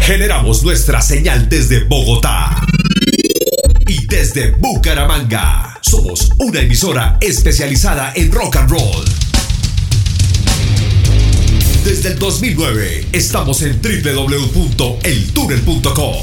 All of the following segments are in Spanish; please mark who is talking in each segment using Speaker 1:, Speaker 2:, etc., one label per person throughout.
Speaker 1: Generamos nuestra señal desde Bogotá y desde Bucaramanga. Somos una emisora especializada en rock and roll. Desde el 2009 estamos en www.eltunel.com.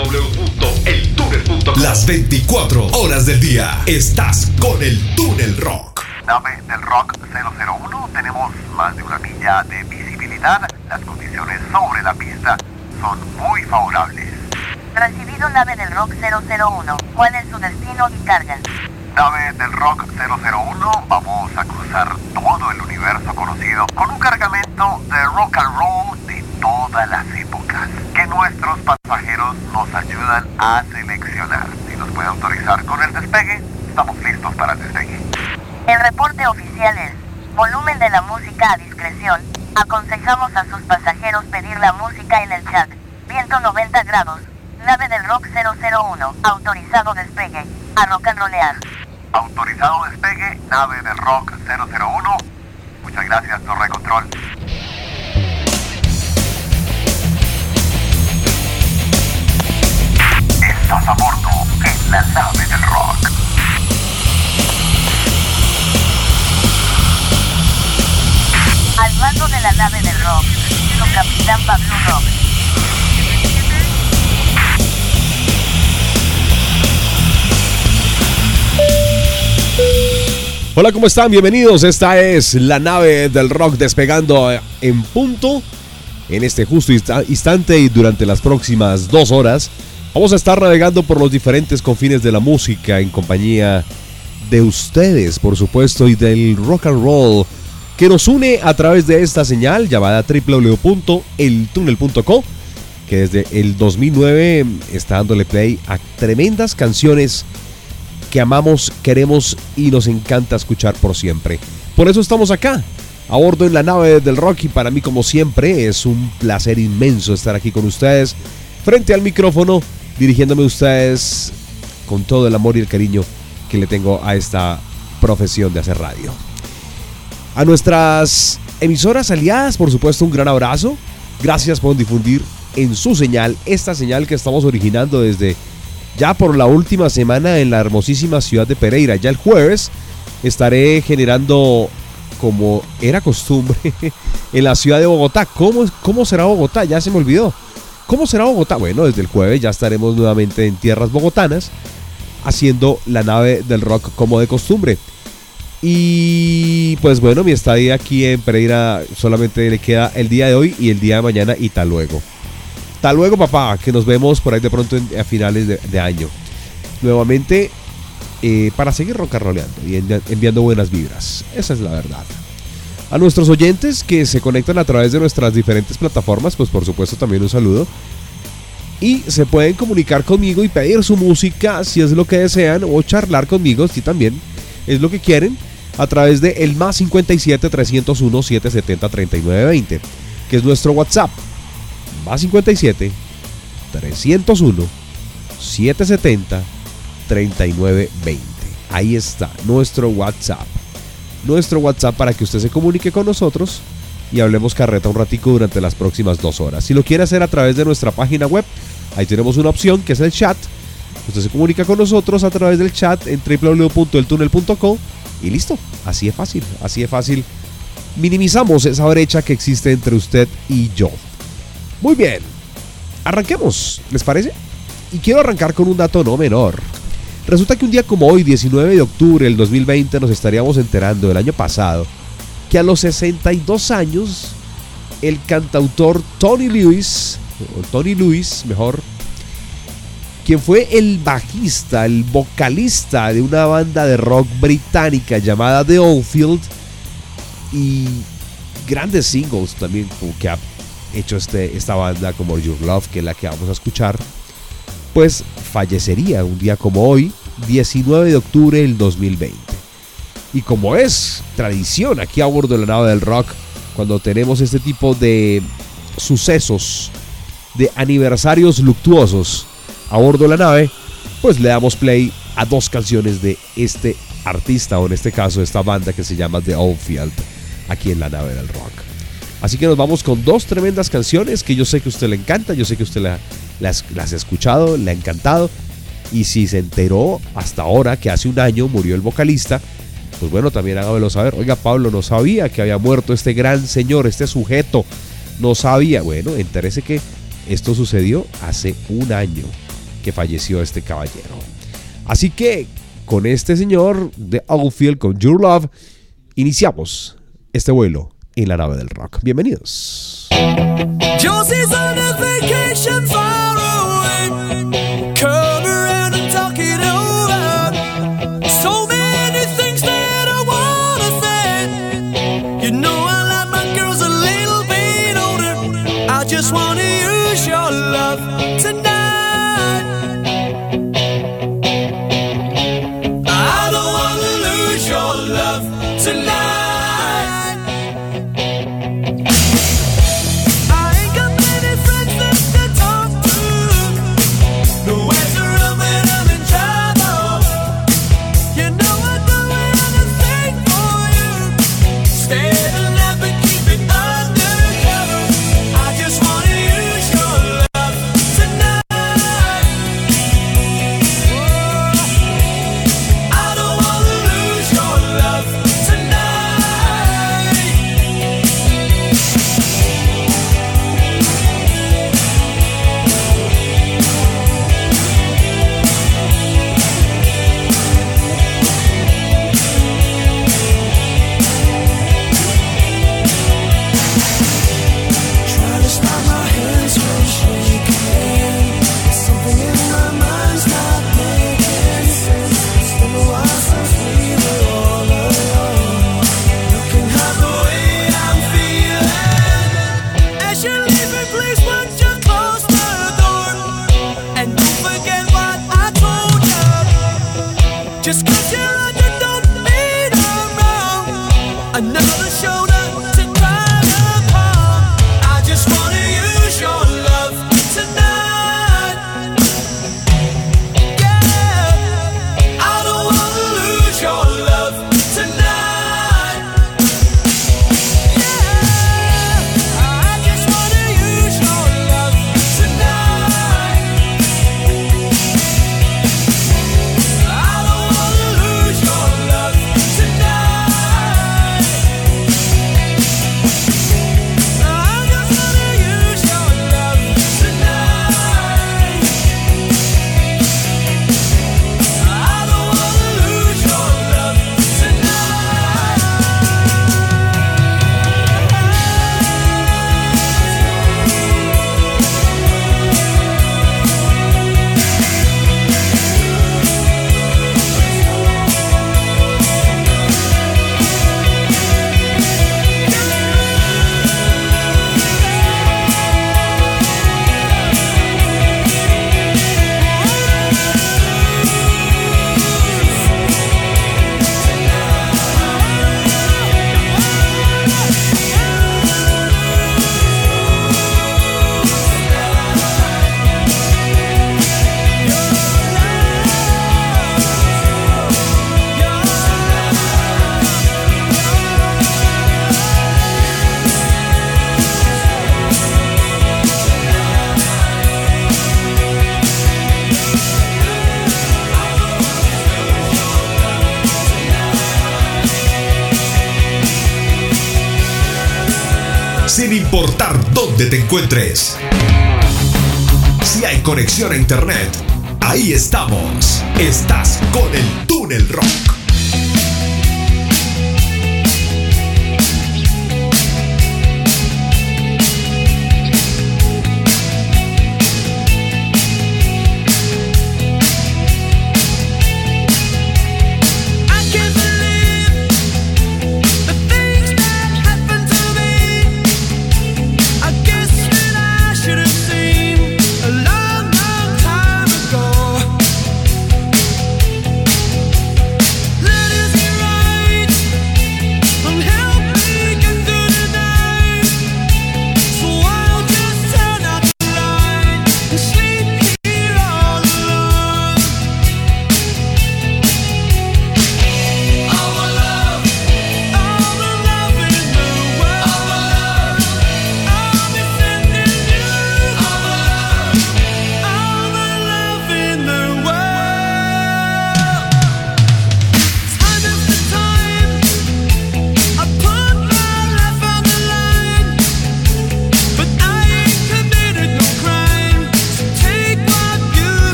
Speaker 1: Las 24 horas del día estás con el Túnel Rock.
Speaker 2: Nave del Rock 001, tenemos más de una milla de visibilidad. Las condiciones sobre la pista son muy favorables.
Speaker 3: Recibido nave del Rock 001. ¿Cuál es su destino y carga?
Speaker 2: Nave del Rock 001, vamos a cruzar todo el universo conocido con un cargamento de rock and roll de todas las épocas que nuestros pasajeros nos ayudan a seleccionar. Si nos puede autorizar con el despegue, estamos listos para el despegue.
Speaker 3: El reporte oficial es: volumen de la música a discreción. Aconsejamos a sus pasajeros pedir la música en el chat. Viento 90 grados. Nave del Rock 001. Autorizado despegue. A rock and rollear.
Speaker 2: Autorizado despegue, nave del Rock 001. Muchas gracias, Torre Control. Estás a bordo en la nave del rock.
Speaker 3: Al mando de la nave del rock, su capitán Pablo Rock.
Speaker 4: Hola, ¿cómo están? Bienvenidos. Esta es la nave del rock despegando en punto en este justo instante, y durante las próximas 2 horas vamos a estar navegando por los diferentes confines de la música en compañía de ustedes, por supuesto, y del rock and roll que nos une a través de esta señal llamada www.eltunel.com, que desde el 2009 está dándole play a tremendas canciones que amamos, queremos y nos encanta escuchar por siempre. Por eso estamos acá, a bordo en la nave del rock, y para mí, como siempre, es un placer inmenso estar aquí con ustedes, frente al micrófono, dirigiéndome a ustedes con todo el amor y el cariño que le tengo a esta profesión de hacer radio. A nuestras emisoras aliadas, por supuesto, un gran abrazo. Gracias por difundir en su señal, esta señal que estamos originando desde ya por la última semana en la hermosísima ciudad de Pereira. Ya el jueves estaré generando, como era costumbre, en la ciudad de Bogotá. ¿Cómo será Bogotá? Ya se me olvidó. ¿Cómo será Bogotá? Bueno, desde el jueves ya estaremos nuevamente en tierras bogotanas, haciendo la nave del rock como de costumbre. Y pues bueno, mi estadía aquí en Pereira solamente le queda el día de hoy y el día de mañana, y tal luego. Hasta luego, papá, que nos vemos por ahí de pronto a finales de año. Nuevamente, para seguir rock and rollando y enviando buenas vibras. Esa es la verdad. A nuestros oyentes que se conectan a través de nuestras diferentes plataformas, pues por supuesto también un saludo. Y se pueden comunicar conmigo y pedir su música si es lo que desean, o charlar conmigo si también es lo que quieren, a través de el más 57 301 770 3920, que es nuestro WhatsApp. Más 57 301 770 3920. Ahí está nuestro WhatsApp. Nuestro WhatsApp para que usted se comunique con nosotros y hablemos carreta un ratico durante las próximas 2 horas. Si lo quiere hacer a través de nuestra página web, ahí tenemos una opción que es el chat. Usted se comunica con nosotros a través del chat en www.eltunel.com y listo. Así de fácil, así de fácil. Minimizamos esa brecha que existe entre usted y yo. Muy bien, arranquemos, ¿les parece? Y quiero arrancar con un dato no menor. Resulta que un día como hoy, 19 de octubre del 2020, nos estaríamos enterando del año pasado que a los 62 años el cantautor Tony Lewis, quien fue el bajista, el vocalista de una banda de rock británica llamada The Oldfield, y grandes singles también que ha hecho esta banda, como Your Love, que es la que vamos a escuchar, pues fallecería un día como hoy, 19 de octubre del 2020. Y como es tradición aquí a bordo de la nave del rock, cuando tenemos este tipo de sucesos, de aniversarios luctuosos a bordo de la nave, pues le damos play a 2 canciones de este artista, o en este caso esta banda que se llama The Oldfield, aquí en la nave del rock. Así que nos vamos con dos tremendas canciones que yo sé que a usted le encanta, yo sé que usted las ha escuchado, le ha encantado. Y si se enteró hasta ahora que hace un año murió el vocalista, pues bueno, también hágamelo saber. Oiga, Pablo, no sabía que había muerto este gran señor, este sujeto. No sabía. Bueno, entérese que esto sucedió hace un año que falleció este caballero. Así que con este señor de Outfield, con Your Love, iniciamos este vuelo en la nave del rock. Bienvenidos.
Speaker 5: Josie's on a vacation far away. Come around and talk it over. So many things that I wanna say. You know I like my girls a little bit older. I just wanna use your love tonight. I don't wanna lose your love tonight.
Speaker 1: Sin importar dónde te encuentres, si hay conexión a internet, ahí estamos. Estás con el Túnel Rock.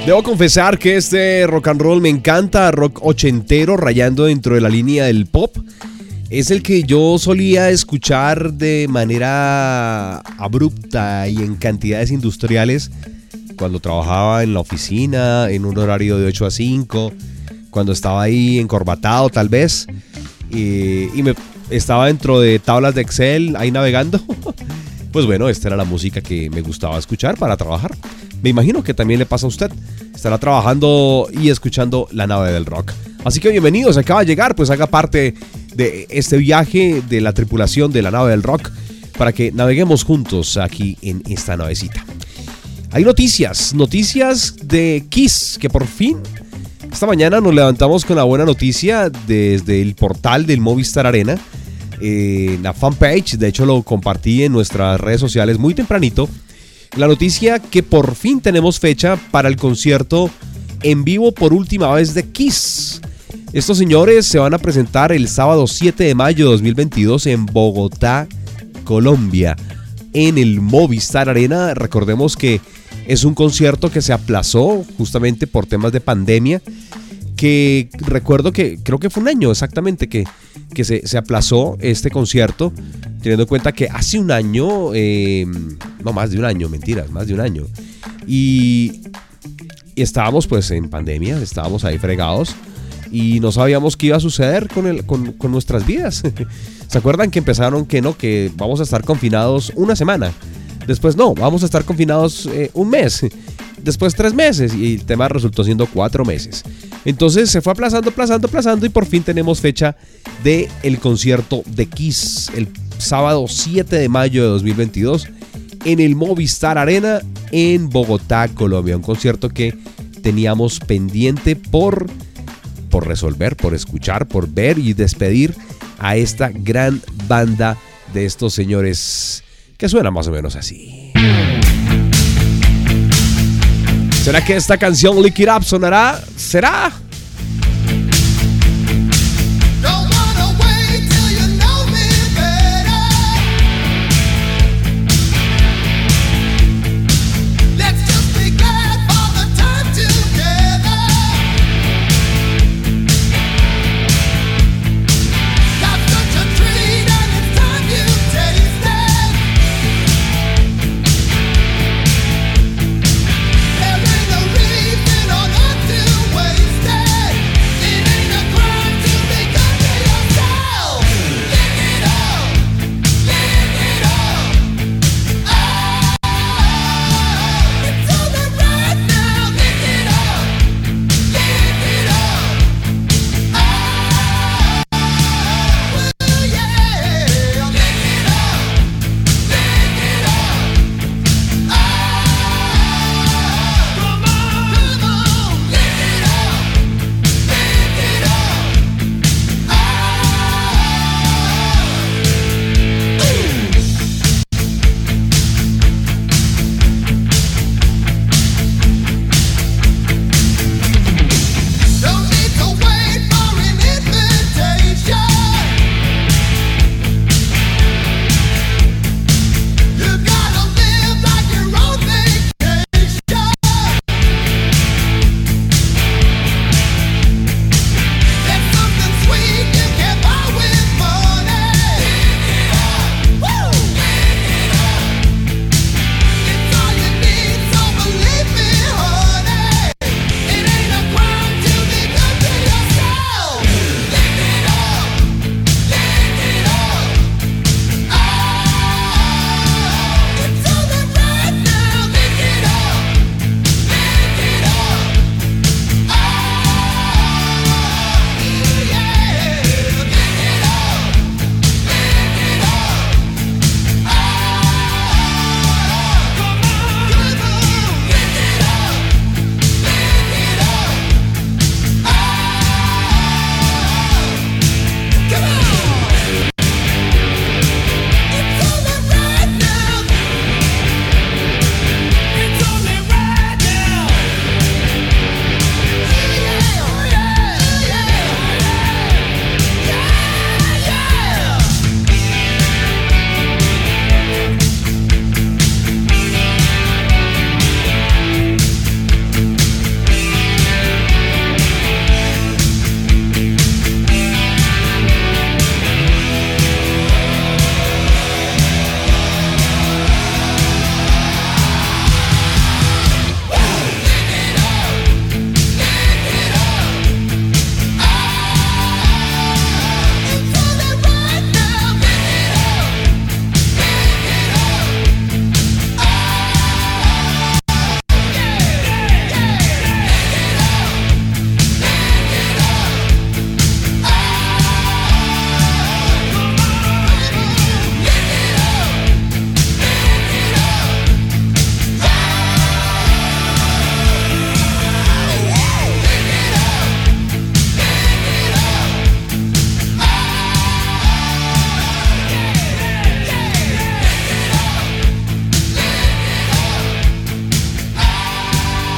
Speaker 4: Debo confesar que este rock and roll me encanta, rock ochentero, rayando dentro de la línea del pop. Es el que yo solía escuchar de manera abrupta y en cantidades industriales cuando trabajaba en la oficina, en un horario de 8 a 5, cuando estaba ahí encorbatado tal vez, y me estaba dentro de tablas de Excel ahí navegando. Pues bueno, esta era la música que me gustaba escuchar para trabajar. Me imagino que también le pasa a usted. Estará trabajando y escuchando la nave del rock. Así que bienvenidos, acaba de llegar, pues haga parte de este viaje de la tripulación de la nave del rock para que naveguemos juntos aquí en esta navecita. Hay noticias de Kiss, que por fin esta mañana nos levantamos con la buena noticia desde el portal del Movistar Arena. La fanpage, de hecho lo compartí en nuestras redes sociales muy tempranito. La noticia que por fin tenemos fecha para el concierto en vivo por última vez de Kiss. Estos señores se van a presentar el sábado 7 de mayo de 2022 en Bogotá, Colombia, en el Movistar Arena. Recordemos que es un concierto que se aplazó justamente por temas de pandemia, que recuerdo que creo que fue un año exactamente que se aplazó este concierto, teniendo en cuenta que hace un año, no más de un año, mentiras, más de un año, y estábamos pues en pandemia, estábamos ahí fregados y no sabíamos qué iba a suceder con nuestras vidas. ¿Se acuerdan que empezaron que vamos a estar confinados una semana? Después no, vamos a estar confinados un mes, después 3 meses, y el tema resultó siendo 4 meses. Entonces se fue aplazando y por fin tenemos fecha del concierto de Kiss el sábado 7 de mayo de 2022 en el Movistar Arena en Bogotá, Colombia. Un concierto que teníamos pendiente por resolver, por escuchar, por ver y despedir a esta gran banda de estos señores que suena más o menos así. ¿Será que esta canción Lick It Up sonará? ¿Será?
Speaker 6: There ain't no reason on earth to waste it.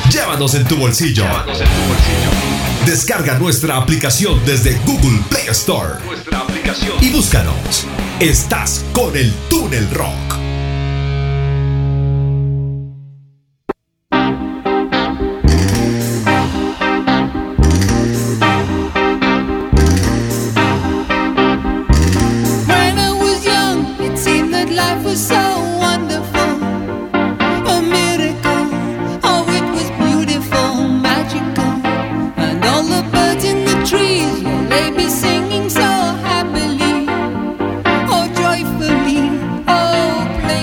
Speaker 1: Llévanos en tu bolsillo. Descarga nuestra aplicación desde Google Play Store. Y búscanos. Estás con el Túnel Rock.
Speaker 5: Singing so happily, oh joyfully, oh play.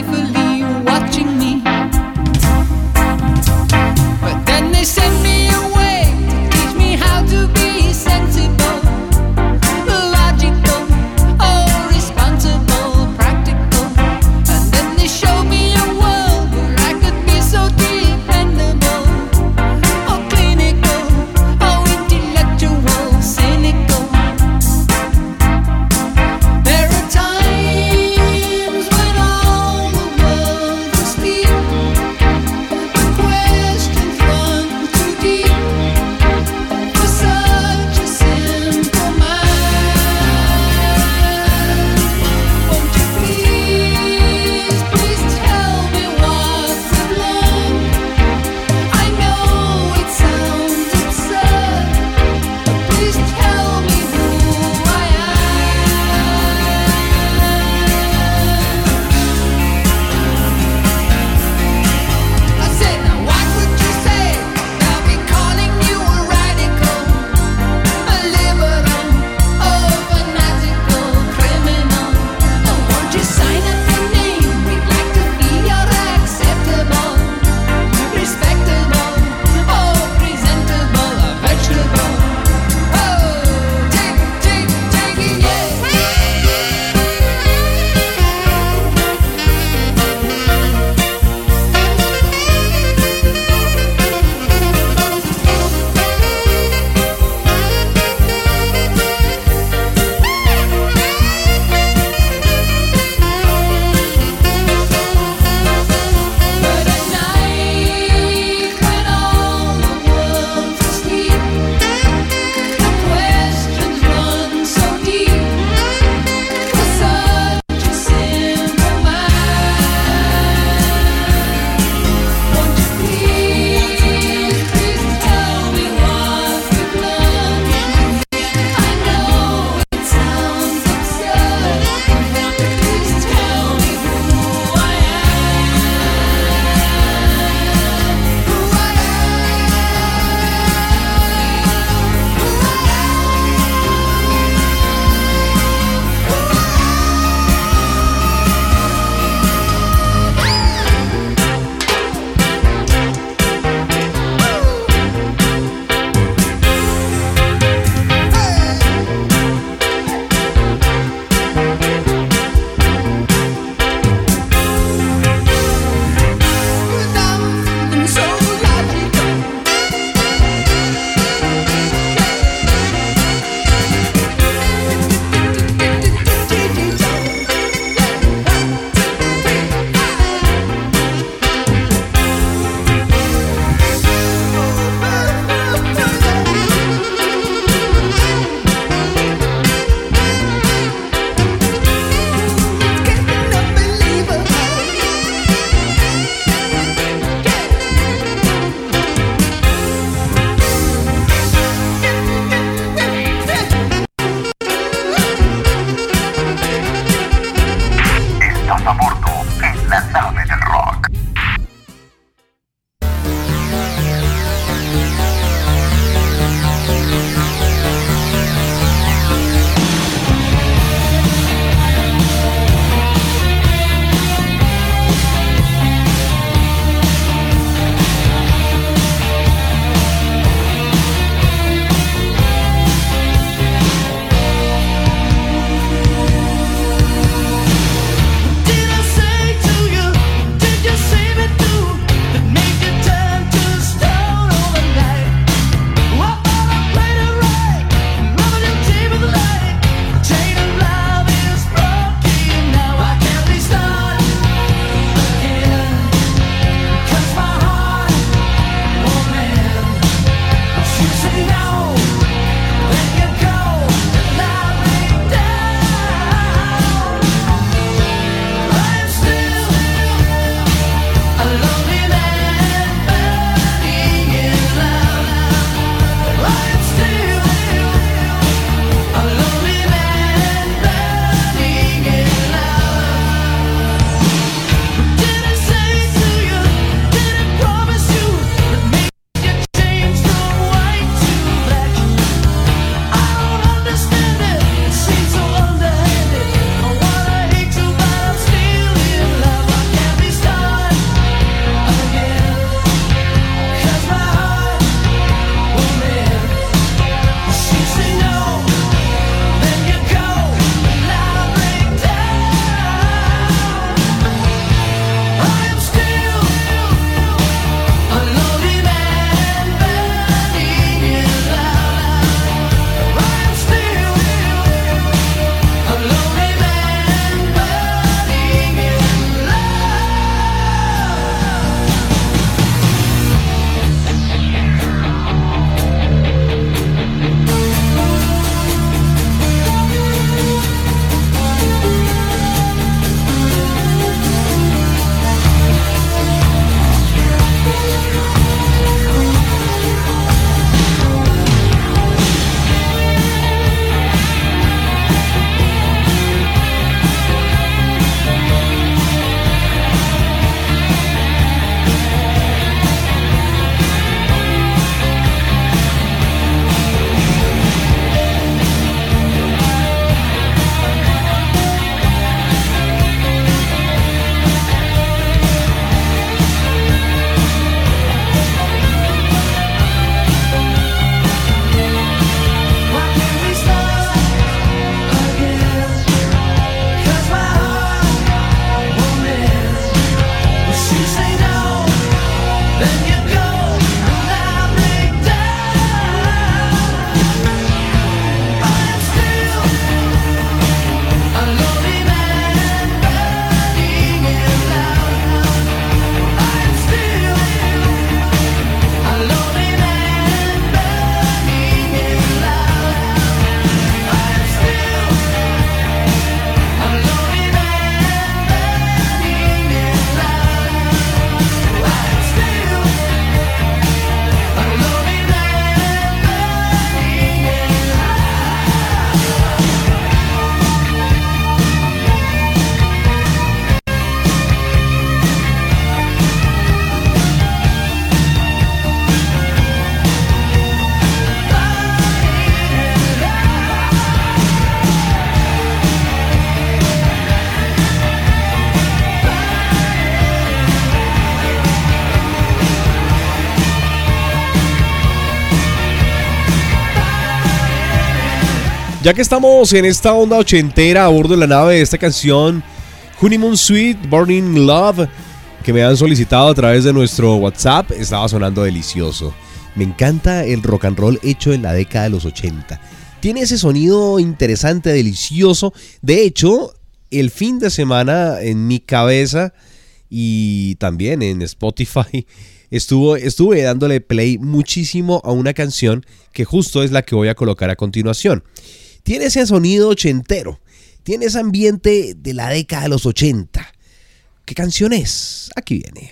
Speaker 4: Ya que estamos en esta onda ochentera a bordo de la nave de esta canción Honeymoon Suite, Burning Love, que me han solicitado a través de nuestro WhatsApp, estaba sonando delicioso. Me encanta el rock and roll hecho en la década de los 80. Tiene ese sonido interesante, delicioso. De hecho, el fin de semana en mi cabeza y también en Spotify estuve dándole play muchísimo a una canción que justo es la que voy a colocar a continuación. Tiene ese sonido ochentero, tiene ese ambiente de la década de los 80. ¿Qué canción es? Aquí viene.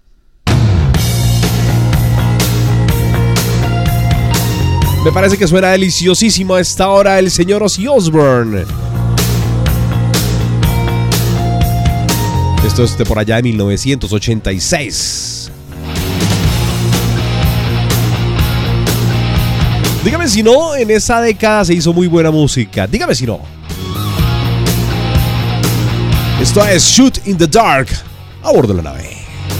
Speaker 4: Me parece que suena deliciosísimo a esta hora el señor Ozzy Osbourne. Esto es de por allá de 1986. Dígame si no, en esa década se hizo muy buena música. Dígame si no. Esto es Shoot in the Dark, a bordo de la nave.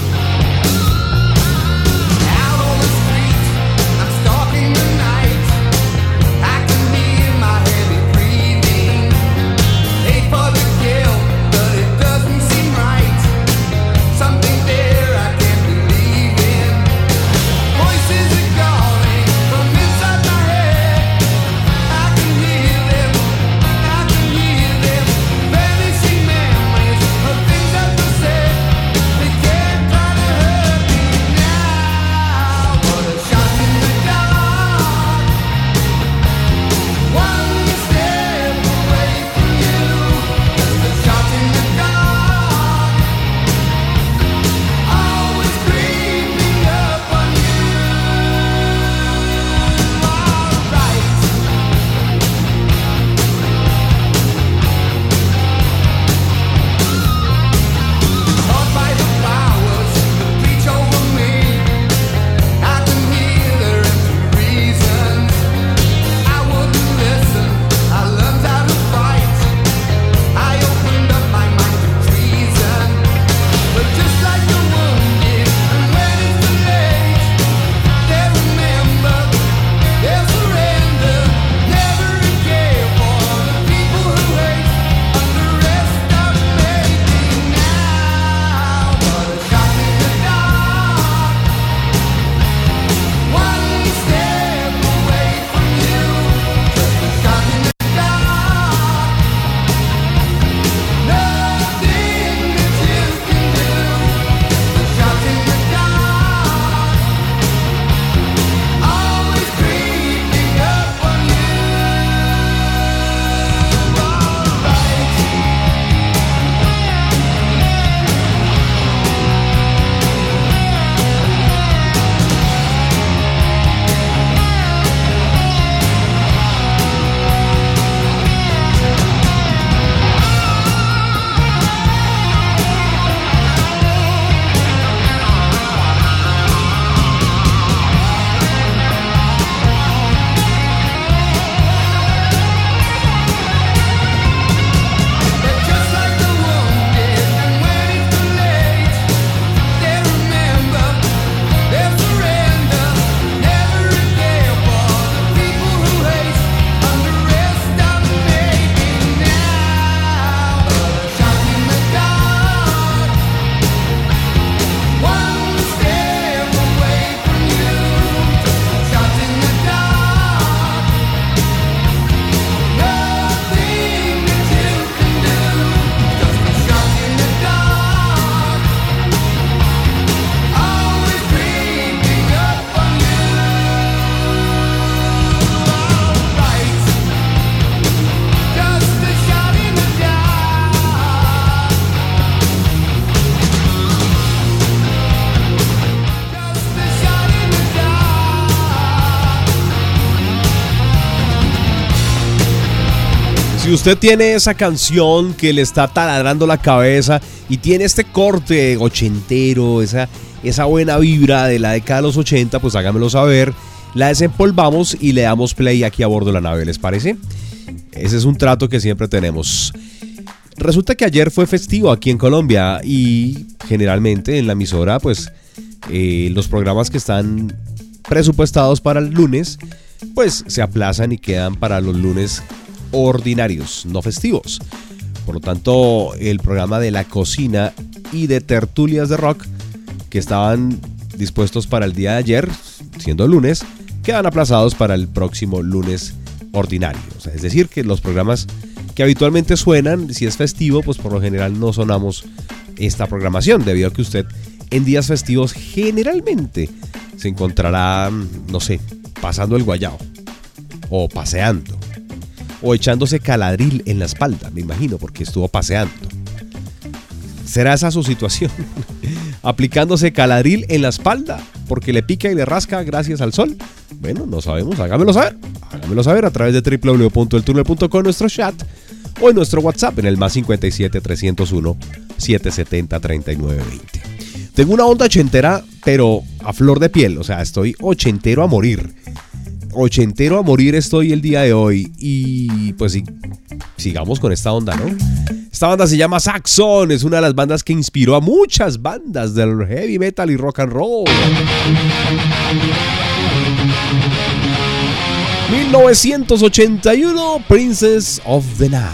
Speaker 4: Si usted tiene esa canción que le está taladrando la cabeza y tiene este corte ochentero, esa buena vibra de la década de los 80, pues hágamelo saber, la desempolvamos y le damos play aquí a bordo de la nave, ¿les parece? Ese es un trato que siempre tenemos. Resulta que ayer fue festivo aquí en Colombia y generalmente en la emisora, pues los programas que están presupuestados para el lunes, pues se aplazan y quedan para los lunes ordinarios, no festivos. Por lo tanto, el programa de la cocina y de tertulias de rock que estaban dispuestos para el día de ayer, siendo lunes, quedan aplazados para el próximo lunes ordinario. O sea, es decir, que los programas que habitualmente suenan, si es festivo, pues por lo general no sonamos esta programación, debido a que usted en días festivos generalmente se encontrará, no sé, pasando el guayao, o paseando, o echándose caladril en la espalda, me imagino, porque estuvo paseando. ¿Será esa su situación? ¿Aplicándose caladril en la espalda porque le pica y le rasca gracias al sol? Bueno, no sabemos, hágamelo saber. Hágamelo saber a través de www.eltunel.com, nuestro chat, o en nuestro WhatsApp en el más 57 301 770 3920. Tengo una onda ochentera, pero a flor de piel, o sea, estoy ochentero a morir. Ochentero a morir estoy el día de hoy. Y pues sí, sigamos con esta onda, ¿no? Esta banda se llama Saxon, es una de las bandas que inspiró a muchas bandas del heavy metal y rock and roll. 1981, Princess of the Night.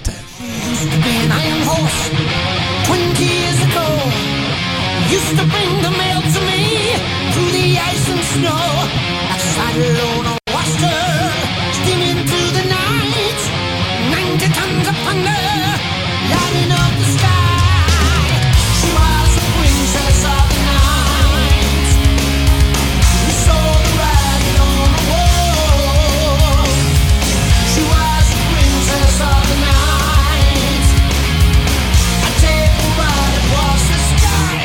Speaker 5: Used to bring the mail to me through the ice and snow. Outside alone I watched her steaming through the night. 90 tons of thunder lighting up the sky. She was the princess of the night. We saw the writing on the wall. She was the princess of the night. I take a ride across the sky.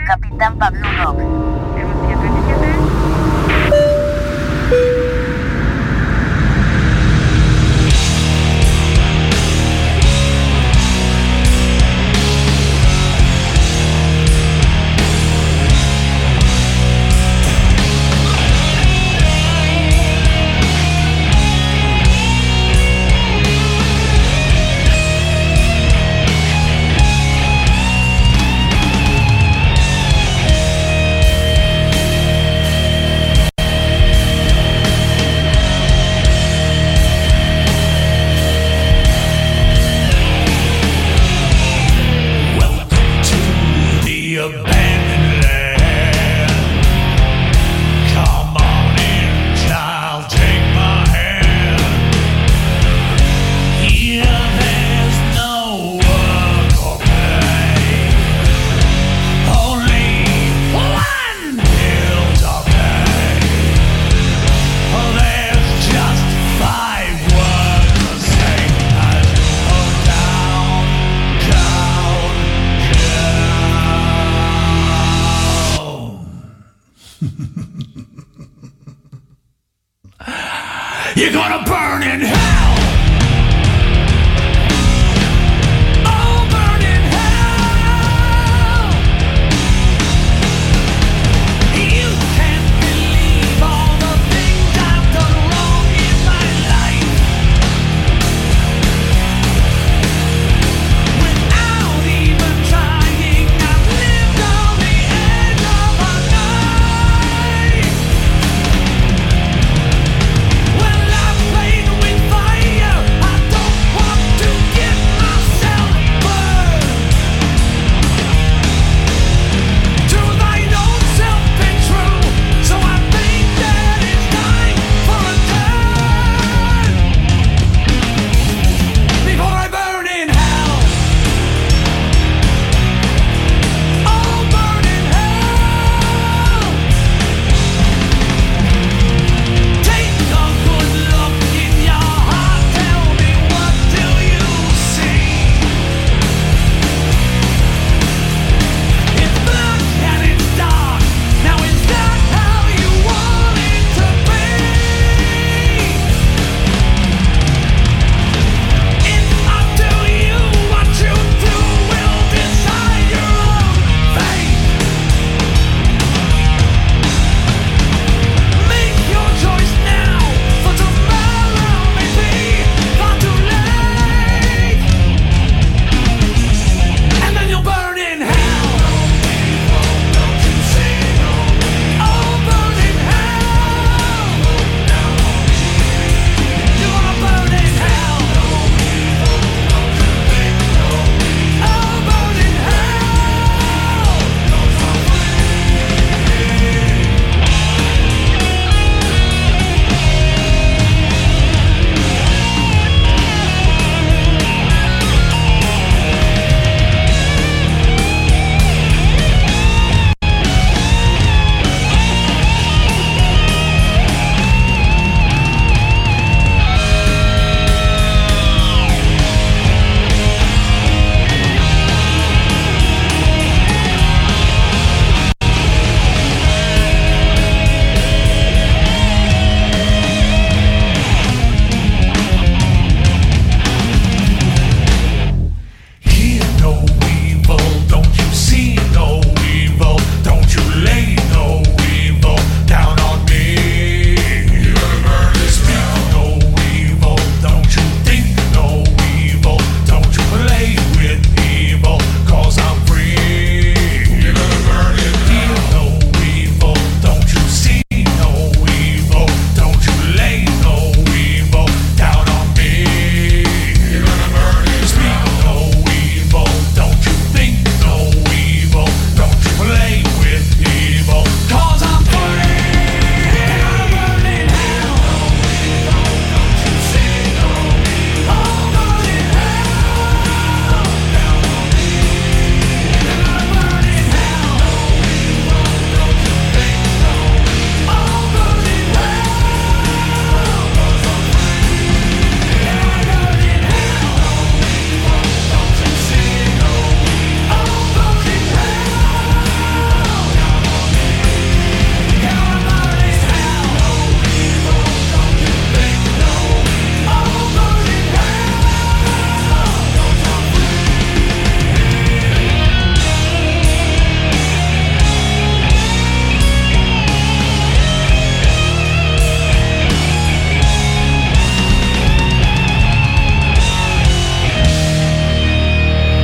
Speaker 3: Capitán Pablo Rock.
Speaker 5: You're gonna burn in hell. Oh, burn in hell. You can't believe all the things I've done wrong in my life. Without even trying, I've lived on the edge of a knife. Well, I played with fire.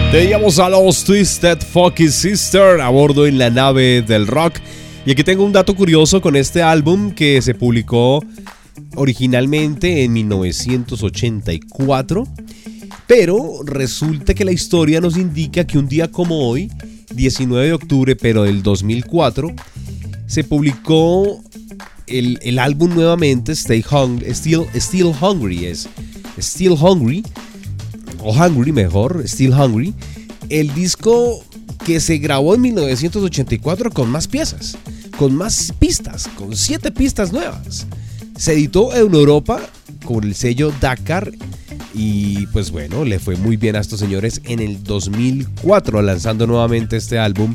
Speaker 4: Teníamos a los Twisted Funky Sister a bordo en la nave del rock. Y aquí tengo un dato curioso con este álbum que se publicó originalmente en 1984. Pero resulta que la historia nos indica que un día como hoy, 19 de octubre, pero del 2004, se publicó el álbum nuevamente, Still Hungry, es Still Hungry, o Hungry mejor, Still Hungry, el disco que se grabó en 1984 con más piezas, con más pistas, con 7 pistas nuevas. Se editó en Europa con el sello Dakar y pues bueno, le fue muy bien a estos señores en el 2004 lanzando nuevamente este álbum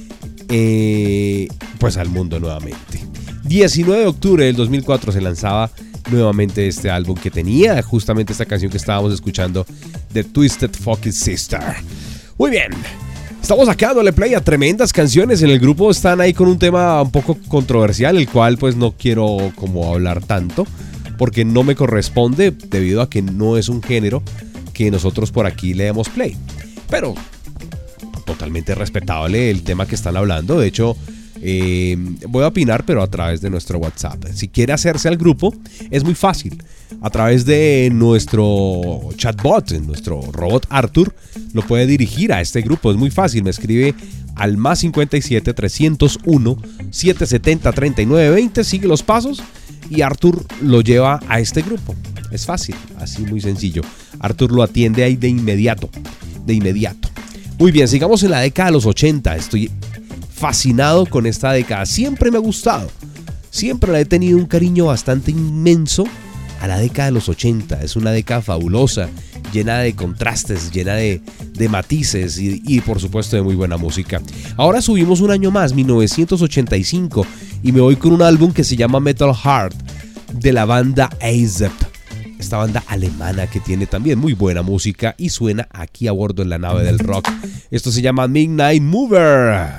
Speaker 4: pues al mundo nuevamente. 19 de octubre del 2004 se lanzaba nuevamente este álbum que tenía justamente esta canción que estábamos escuchando, The Twisted Funky Sister. Muy bien, estamos acá dándole play a tremendas canciones. En el grupo están ahí con un tema un poco controversial, el cual pues no quiero como hablar tanto porque no me corresponde debido a que no es un género que nosotros por aquí le demos play, pero totalmente respetable el tema que están hablando. De hecho, voy a opinar, pero a través de nuestro WhatsApp. Si quiere hacerse al grupo, es muy fácil. A través de nuestro chatbot, nuestro robot Arthur, lo puede dirigir a este grupo. Es muy fácil. Me escribe al más 57 301 770 3920. Sigue los pasos y Arthur lo lleva a este grupo. Es fácil, así muy sencillo. Arthur lo atiende ahí de inmediato. Muy bien, sigamos en la década de los 80. Estoy fascinado con esta década. Siempre me ha gustado. Siempre le he tenido un cariño bastante inmenso a la década de los 80. Es una década fabulosa, llena de contrastes, llena de matices y por supuesto de muy buena música. Ahora subimos un año más, 1985, y me voy con un álbum que se llama Metal Heart de la banda ASAP. Esta banda alemana que tiene también muy buena música y suena aquí a bordo en la nave del rock. Esto se llama Midnight Mover.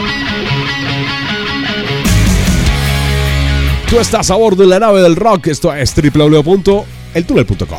Speaker 4: Tú estás a bordo en la nave del rock. Esto es www.eltunel.com.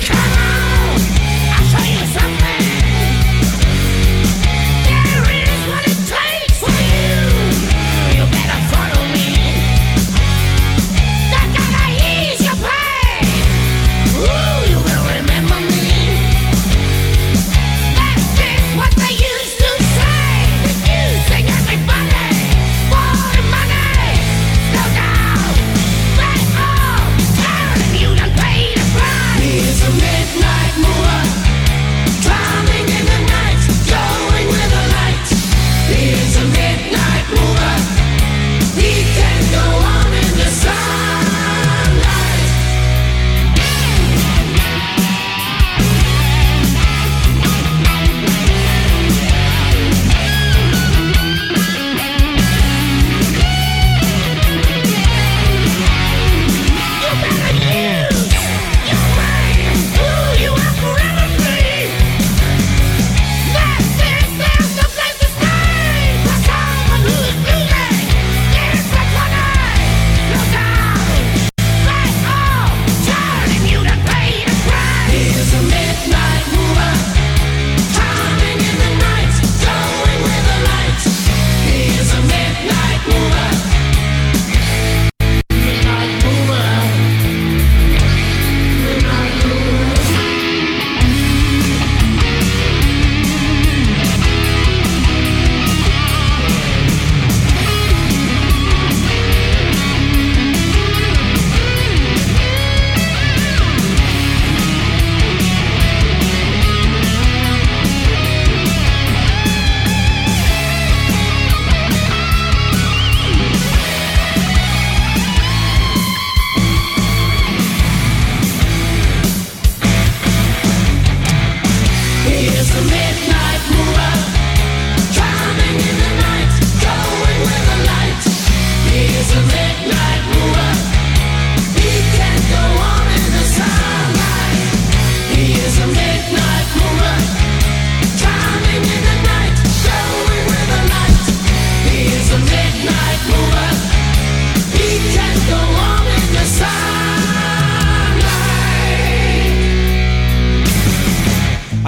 Speaker 6: There is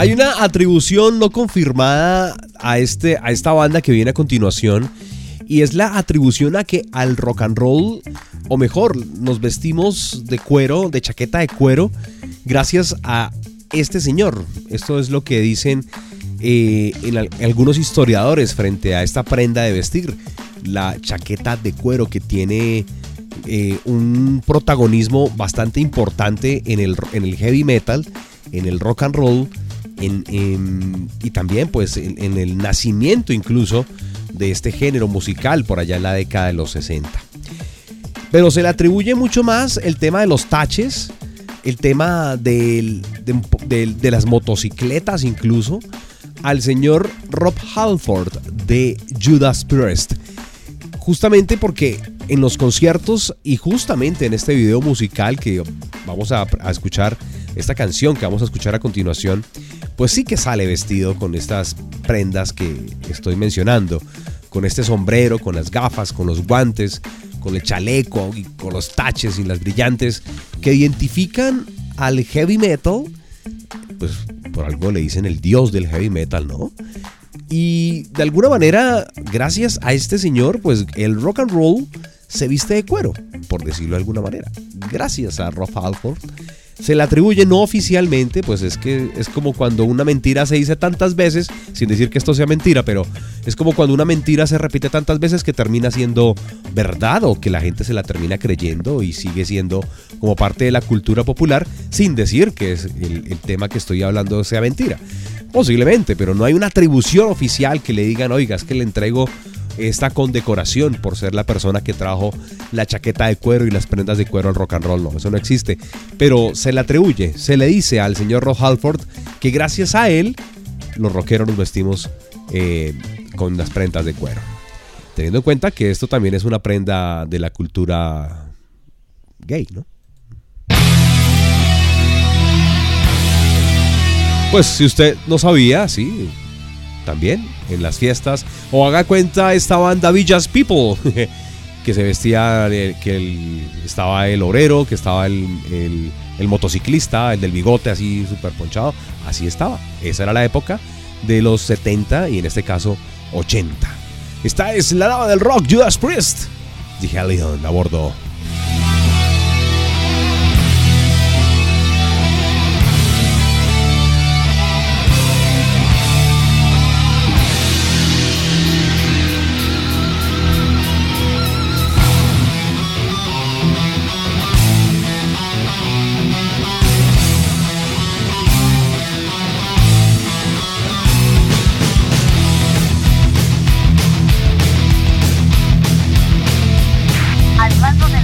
Speaker 4: Hay una atribución no confirmada a esta banda que viene a continuación, y es la atribución a que al rock and roll, o mejor, nos vestimos de cuero, de chaqueta de cuero, gracias a este señor. Esto es lo que dicen algunos historiadores frente a esta prenda de vestir, la chaqueta de cuero, que tiene un protagonismo bastante importante en el heavy metal, en el rock and roll, y también pues en el nacimiento incluso de este género musical por allá en la década de los 60. Pero se le atribuye mucho más el tema de los taches, el tema de las motocicletas incluso, al señor Rob Halford de Judas Priest. Justamente porque en los conciertos y justamente en este video musical que vamos a escuchar, esta canción que vamos a escuchar a continuación, pues sí que sale vestido con estas prendas que estoy mencionando, con este sombrero, con las gafas, con los guantes, con el chaleco y con los taches y las brillantes que identifican al heavy metal. Pues por algo le dicen el dios del heavy metal, ¿no? Y de alguna manera, gracias a este señor, pues el rock and roll se viste de cuero, por decirlo de alguna manera. Gracias a Rob Halford. Se le atribuye no oficialmente, pues es que es como cuando una mentira se dice tantas veces, sin decir que esto sea mentira, pero es como cuando una mentira se repite tantas veces que termina siendo verdad, o que la gente se la termina creyendo y sigue siendo como parte de la cultura popular, sin decir que es el tema que estoy hablando sea mentira. Posiblemente, pero no hay una atribución oficial que le digan, oiga, es que le entrego esta condecoración por ser la persona que trajo la chaqueta de cuero y las prendas de cuero al rock and roll. No, eso no existe, pero se le atribuye, se le dice al señor Rob Halford que gracias a él los rockeros nos vestimos con las prendas de cuero, teniendo en cuenta que esto también es una prenda de la cultura gay, ¿no? Pues si usted no sabía, sí, también en las fiestas, o haga cuenta esta banda Village People, que se vestía, estaba el obrero, que estaba el motociclista, el del bigote así súper ponchado, así estaba. Esa era la época de los 70 y en este caso 80. Esta es la dama del rock, Judas Priest, The Hellion a bordo.
Speaker 3: Al mando de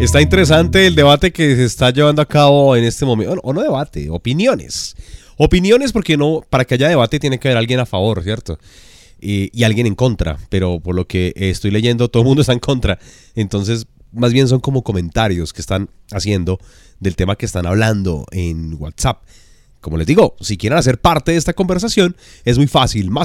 Speaker 4: Está interesante el debate que se está llevando a cabo en este momento. O no debate, opiniones. Opiniones porque no, para que haya debate tiene que haber alguien a favor, ¿cierto? Y alguien en contra. Pero por lo que estoy leyendo, todo el mundo está en contra. Entonces, más bien son como comentarios que están haciendo del tema que están hablando en WhatsApp. Como les digo, si quieren hacer parte de esta conversación, es muy fácil. Más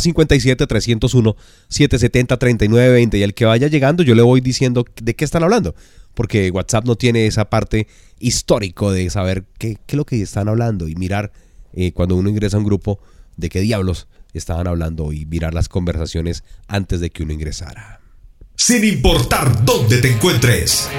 Speaker 4: 57-301-770-3920. Y el que vaya llegando, yo le voy diciendo de qué están hablando. Porque WhatsApp no tiene esa parte histórico de saber qué es lo que están hablando. Y mirar cuando uno ingresa a un grupo de qué diablos estaban hablando. Y mirar las conversaciones antes de que uno ingresara.
Speaker 1: Sin importar dónde te encuentres.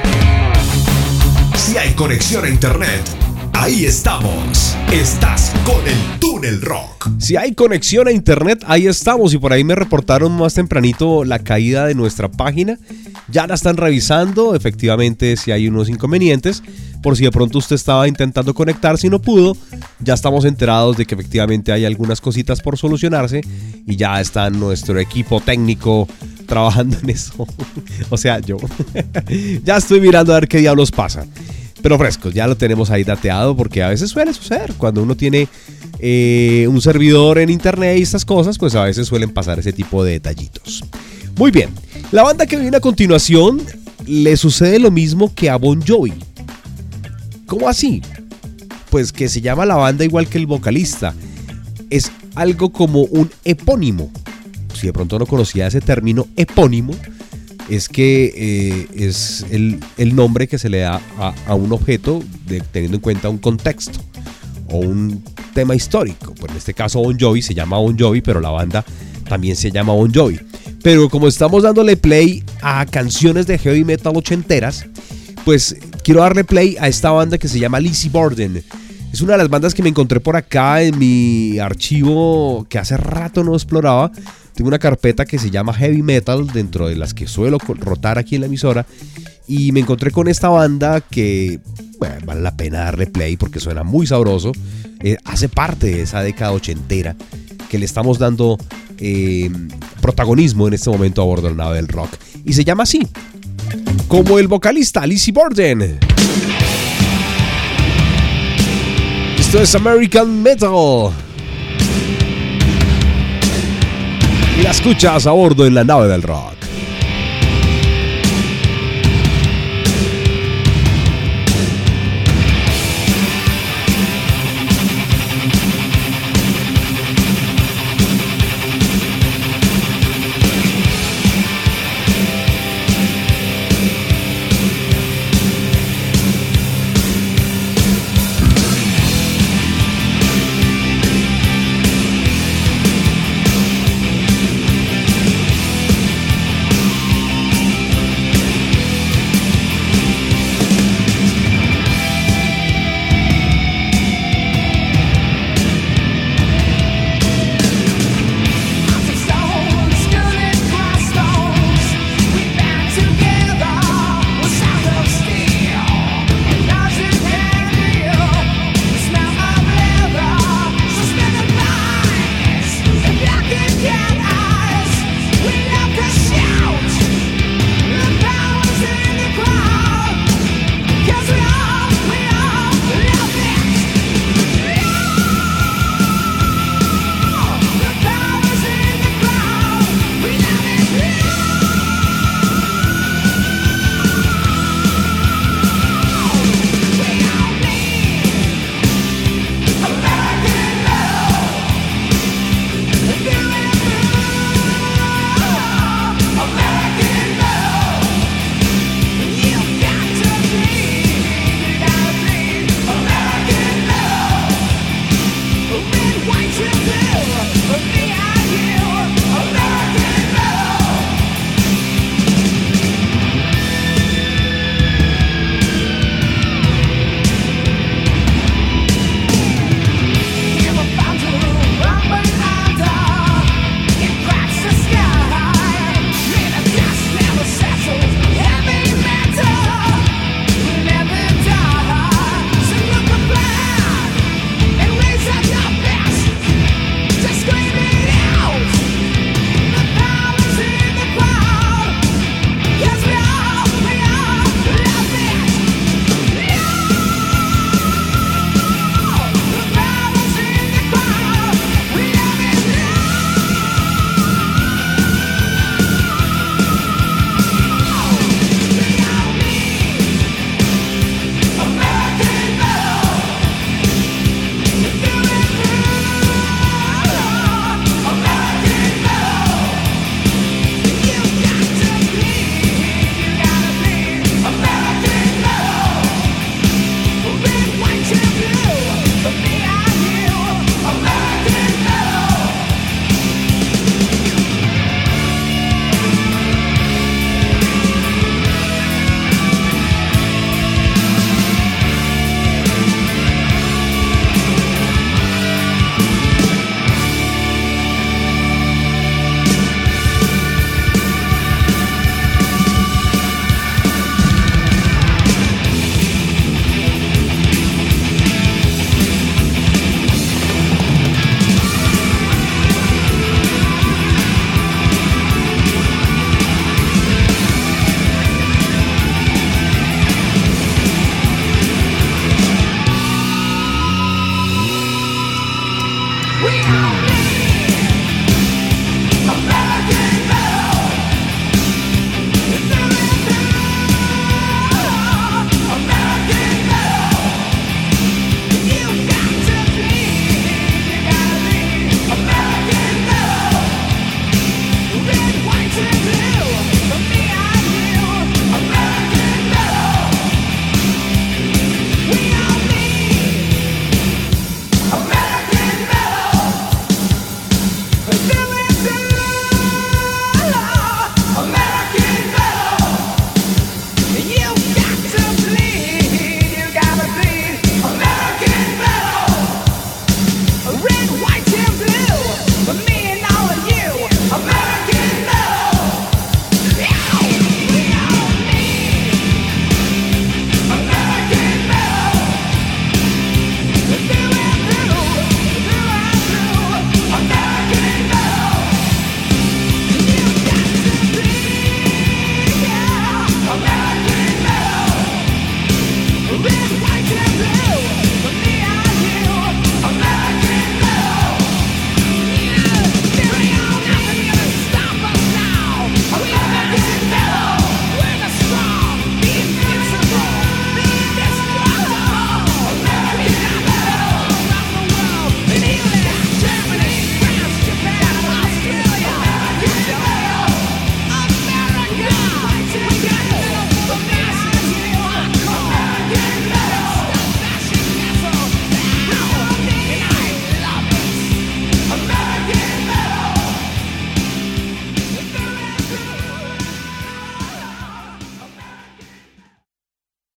Speaker 1: Si hay conexión a internet, ahí estamos. Estás con el Túnel Rock.
Speaker 4: Si hay conexión a internet, ahí estamos. Y por ahí me reportaron más tempranito la caída de nuestra página. Ya la están revisando. Efectivamente, si hay unos inconvenientes. Por si de pronto usted estaba intentando conectarse y no pudo, ya estamos enterados de que efectivamente hay algunas cositas por solucionarse. Y ya está nuestro equipo técnico trabajando en eso. O sea, yo ya estoy mirando a ver qué diablos pasa. Pero frescos, ya lo tenemos ahí dateado porque a veces suele suceder. Cuando uno tiene un servidor en internet y estas cosas, pues a veces suelen pasar ese tipo de detallitos. Muy bien, la banda que viene a continuación le sucede lo mismo que a Bon Jovi. ¿Cómo así? Pues que se llama la banda igual que el vocalista. Es algo como un epónimo. Si de pronto no conocía ese término epónimo, es que es el nombre que se le da a un objeto teniendo en cuenta un contexto o un tema histórico. Pues en este caso Bon Jovi se llama Bon Jovi, pero la banda también se llama Bon Jovi. Pero como estamos dándole play a canciones de heavy metal ochenteras, pues quiero darle play a esta banda que se llama Lizzy Borden. Es una de las bandas que me encontré por acá en mi archivo que hace rato no exploraba. Tengo una carpeta que se llama Heavy Metal, dentro de las que suelo rotar aquí en la emisora. Y me encontré con esta banda que, bueno, vale la pena darle play porque suena muy sabroso. Hace parte de esa década ochentera que le estamos dando protagonismo en este momento a bordo de la nave del rock. Y se llama así, como el vocalista Lizzy Borden. Esto es American Metal. Y la escuchas a bordo en la nave del rock.
Speaker 5: We are